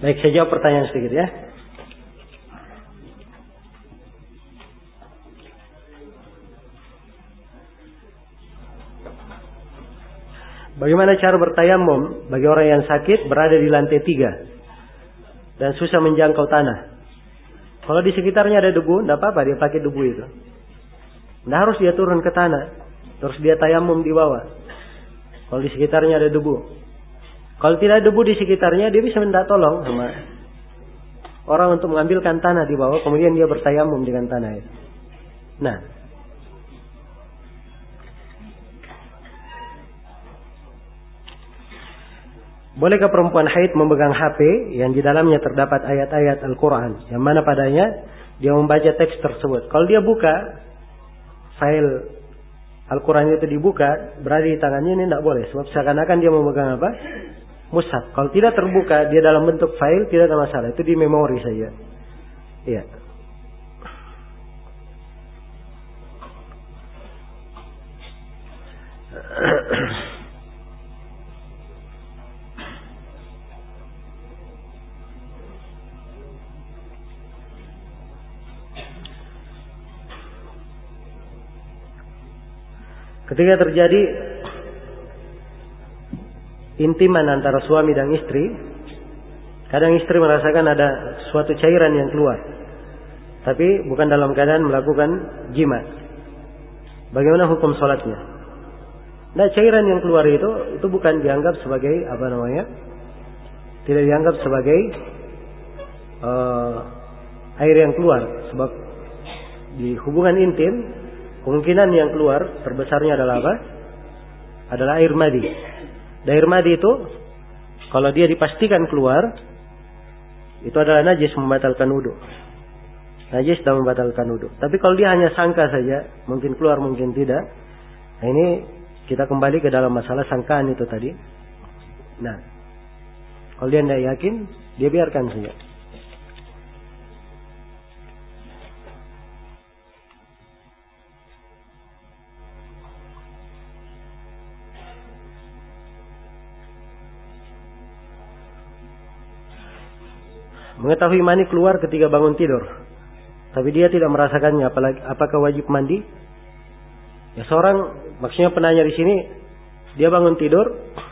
Baik, saya jawab pertanyaan sedikit ya. Bagaimana cara bertayamum bagi orang yang sakit berada di lantai 3 dan susah menjangkau tanah? Kalau di sekitarnya ada debu, tidak apa-apa dia pakai debu itu. Tidak harus dia turun ke tanah, terus dia tayamum di bawah. Kalau di sekitarnya ada debu. Kalau tidak ada debu di sekitarnya, dia bisa minta tolong sama orang untuk mengambilkan tanah di bawah, kemudian dia bertayamum dengan tanah itu. Nah, bolehkah perempuan haid memegang HP yang di dalamnya terdapat ayat-ayat Al-Quran, yang mana padanya dia membaca teks tersebut? Kalau dia buka file Al-Quran itu dibuka, berada di tangannya, ini tidak boleh. Sebab seakan-akan dia memegang apa? Mushaf. Kalau tidak terbuka, dia dalam bentuk file, tidak ada masalah. Itu di memori saja. Iya. Ketika terjadi intiman antara suami dan istri, kadang istri merasakan ada suatu cairan yang keluar, tapi bukan dalam keadaan melakukan jima. Bagaimana hukum sholatnya? Nah, cairan yang keluar itu bukan dianggap sebagai tidak dianggap sebagai air yang keluar, sebab di hubungan intim kemungkinan yang keluar terbesarnya adalah apa? Adalah air madi. Dan air madi itu kalau dia dipastikan keluar, itu adalah najis, membatalkan wudu. Najis dan membatalkan wudu. Tapi kalau dia hanya sangka saja, mungkin keluar mungkin tidak. Nah, ini kita kembali ke dalam masalah sangkaan itu tadi. Nah, kalau dia tidak yakin, dia biarkan saja. Mengetahui mani keluar ketika bangun tidur, tapi dia tidak merasakannya, apakah wajib mandi? Ya, seorang, maksudnya penanya di sini, dia bangun tidur,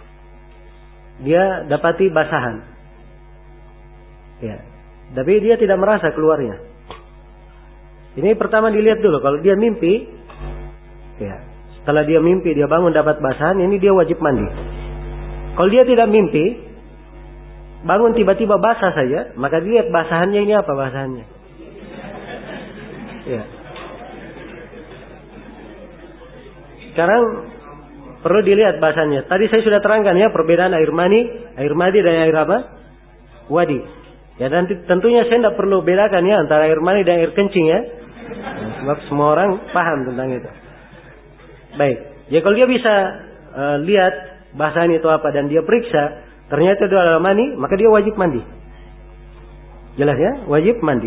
dia dapati basahan, ya, tapi dia tidak merasa keluarnya. Ini pertama dilihat dulu, kalau dia mimpi, ya, setelah dia mimpi dia bangun dapat basahan, ini dia wajib mandi. Kalau dia tidak mimpi, bangun tiba-tiba basah saja, maka dilihat basahannya ini apa basahannya. Ya. Sekarang perlu dilihat basahannya. Tadi saya sudah terangkan ya perbedaan air madi dan air apa? Wadi. Ya, dan tentunya saya tidak perlu bedakan ya antara air mani dan air kencing ya. Nah, sebab semua orang paham tentang itu. Baik. Ya, kalau dia bisa lihat basahan itu apa dan dia periksa, ternyata itu adalah mani, maka dia wajib mandi. Jelas ya? Wajib mandi.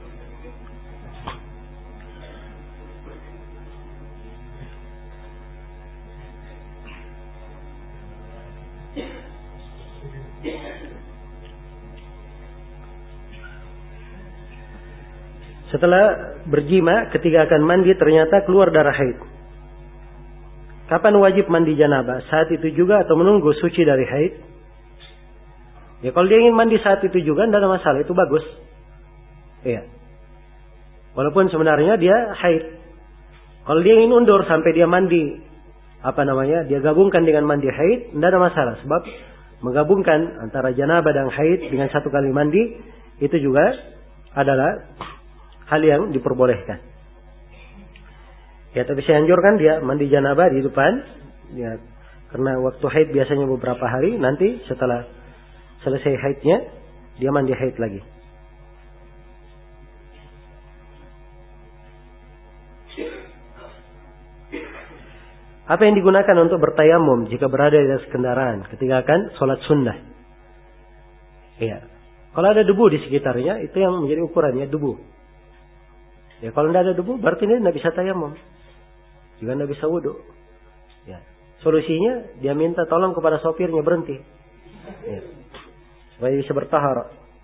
Setelah berjima, ketika akan mandi ternyata keluar darah haid. Kapan wajib mandi janabah? Saat itu juga atau menunggu suci dari haid? Ya, kalau dia ingin mandi saat itu juga tidak ada masalah, itu bagus. Iya. Walaupun sebenarnya dia haid. Kalau dia ingin undur sampai dia mandi, dia gabungkan dengan mandi haid, tidak ada masalah. Sebab menggabungkan antara janabah dan haid dengan satu kali mandi, itu juga adalah hal yang diperbolehkan. Ya, tapi saya anjurkan dia mandi janabah di depan, ya, karena waktu haid biasanya beberapa hari, nanti setelah selesai haidnya, dia mandi haid lagi. Apa yang digunakan untuk bertayamum jika berada di atas kendaraan ketika akan sholat sunnah? Iya. Kalau ada debu di sekitarnya, itu yang menjadi ukurannya debu. Ya, kalau tidak ada debu, berarti dia tidak bisa tayamum. Juga tidak bisa wudu. Ya. Solusinya, dia minta tolong kepada sopirnya berhenti. Ya. Supaya bisa bertaharah.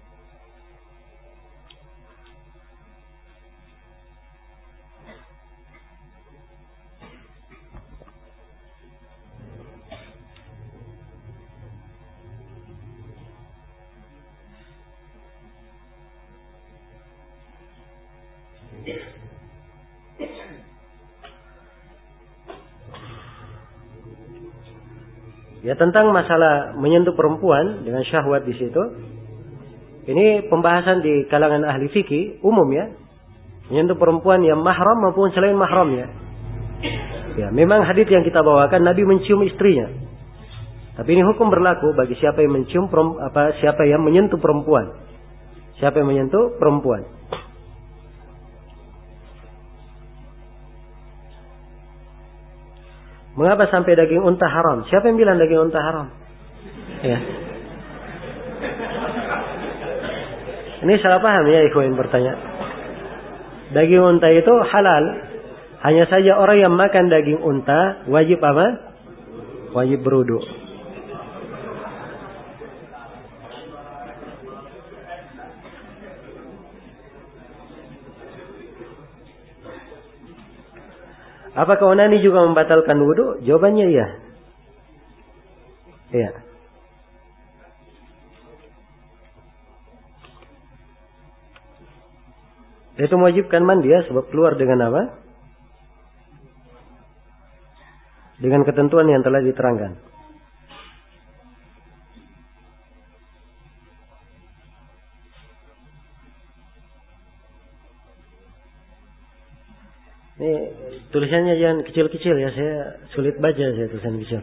Ya, tentang masalah menyentuh perempuan dengan syahwat di situ. Ini pembahasan di kalangan ahli fikih umum ya. Menyentuh perempuan yang mahram maupun selain mahramnya. Ya, memang hadits yang kita bawakan Nabi mencium istrinya. Tapi ini hukum berlaku bagi siapa yang mencium siapa yang menyentuh perempuan. Siapa yang menyentuh perempuan. Mengapa sampai daging unta haram? Siapa yang bilang daging unta haram? Ya. Ini salah paham ya ikhwan yang bertanya. Daging unta itu halal. Hanya saja orang yang makan daging unta wajib apa? Wajib berwudu. Apakah onani juga membatalkan wudu? Jawabannya iya. Iya. Itu mewajibkan mandi ya, sebab keluar dengan apa? Dengan ketentuan yang telah diterangkan. Ini tulisannya jangan kecil-kecil ya, saya sulit baca saya tulisan kecil.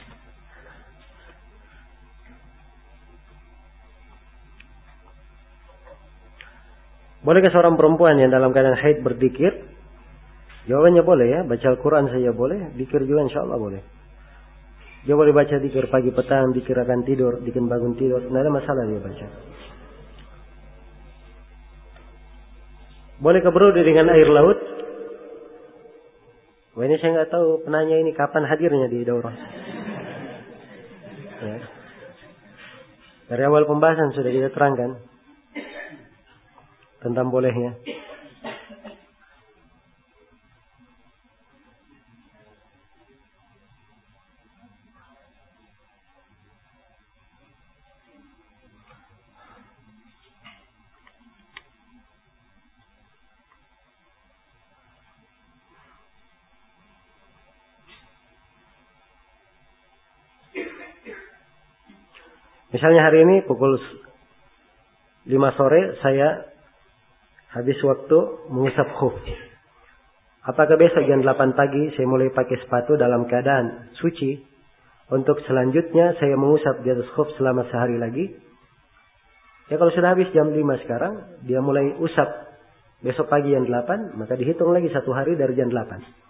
Bolehkah seorang perempuan yang dalam keadaan haid berzikir? Jawabannya boleh ya, baca Al-Quran saja boleh, zikir juga insya Allah boleh. Dia boleh baca zikir pagi petang, zikir akan tidur, zikir bangun tidur, tidak ada masalah dia baca. Bolehkah berwudu dengan air laut? Wah, ini saya nggak tahu penanya ini kapan hadirnya di daurah. Ya. Dari awal pembahasan sudah kita terangkan tentang bolehnya. Misalnya hari ini pukul 5 sore saya habis waktu mengusap khuf. Apakah besok jam 8 pagi saya mulai pakai sepatu dalam keadaan suci? Untuk selanjutnya saya mengusap di atas khuf selama sehari lagi. Ya kalau sudah habis jam 5 sekarang, dia mulai usap besok pagi jam 8, maka dihitung lagi 1 hari dari jam 8.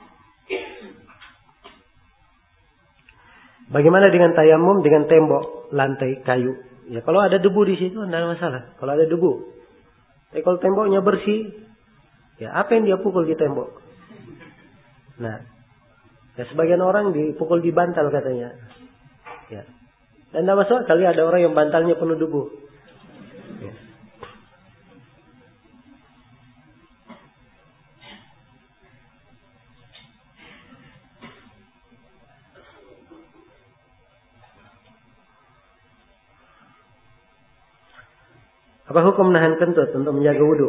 Bagaimana dengan tayamum dengan tembok lantai kayu? Ya kalau ada debu di situ tidak ada masalah. Kalau ada debu. Kalau temboknya bersih, ya apa yang dia pukul di tembok? Nah, ya sebagian orang dipukul di bantal katanya. Ya. Dan tidak masalah kali ada orang yang bantalnya penuh debu. Ya. Apa hukum menahan kentut untuk menjaga wudu?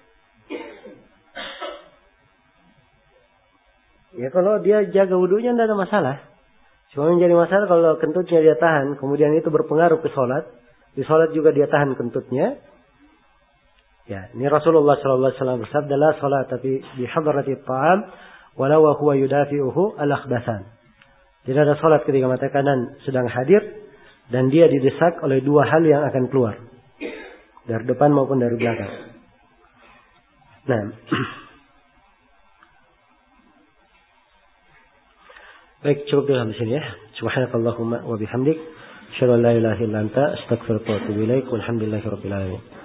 Ya kalau dia jaga wudunya tidak ada masalah. Cuma yang jadi masalah kalau kentutnya dia tahan, kemudian itu berpengaruh ke sholat. Di sholat juga dia tahan kentutnya. Ya, ini Rasulullah SAW bersabda, la sholat tapi di hadrati ta'am, walau huwa yudafi'uhu al-akhbasan. Tidak ada sholat ketika mata kanan sedang hadir, dan dia didesak oleh 2 hal yang akan keluar. Dari depan maupun dari belakang. Nah. Baik, cukup di sini ya. Subhanakallahumma wa bihamdik, asyhadu an la ilaha illa anta, astaghfiruka wa atubu ilaik. Walhamdulillahirabbil alamin.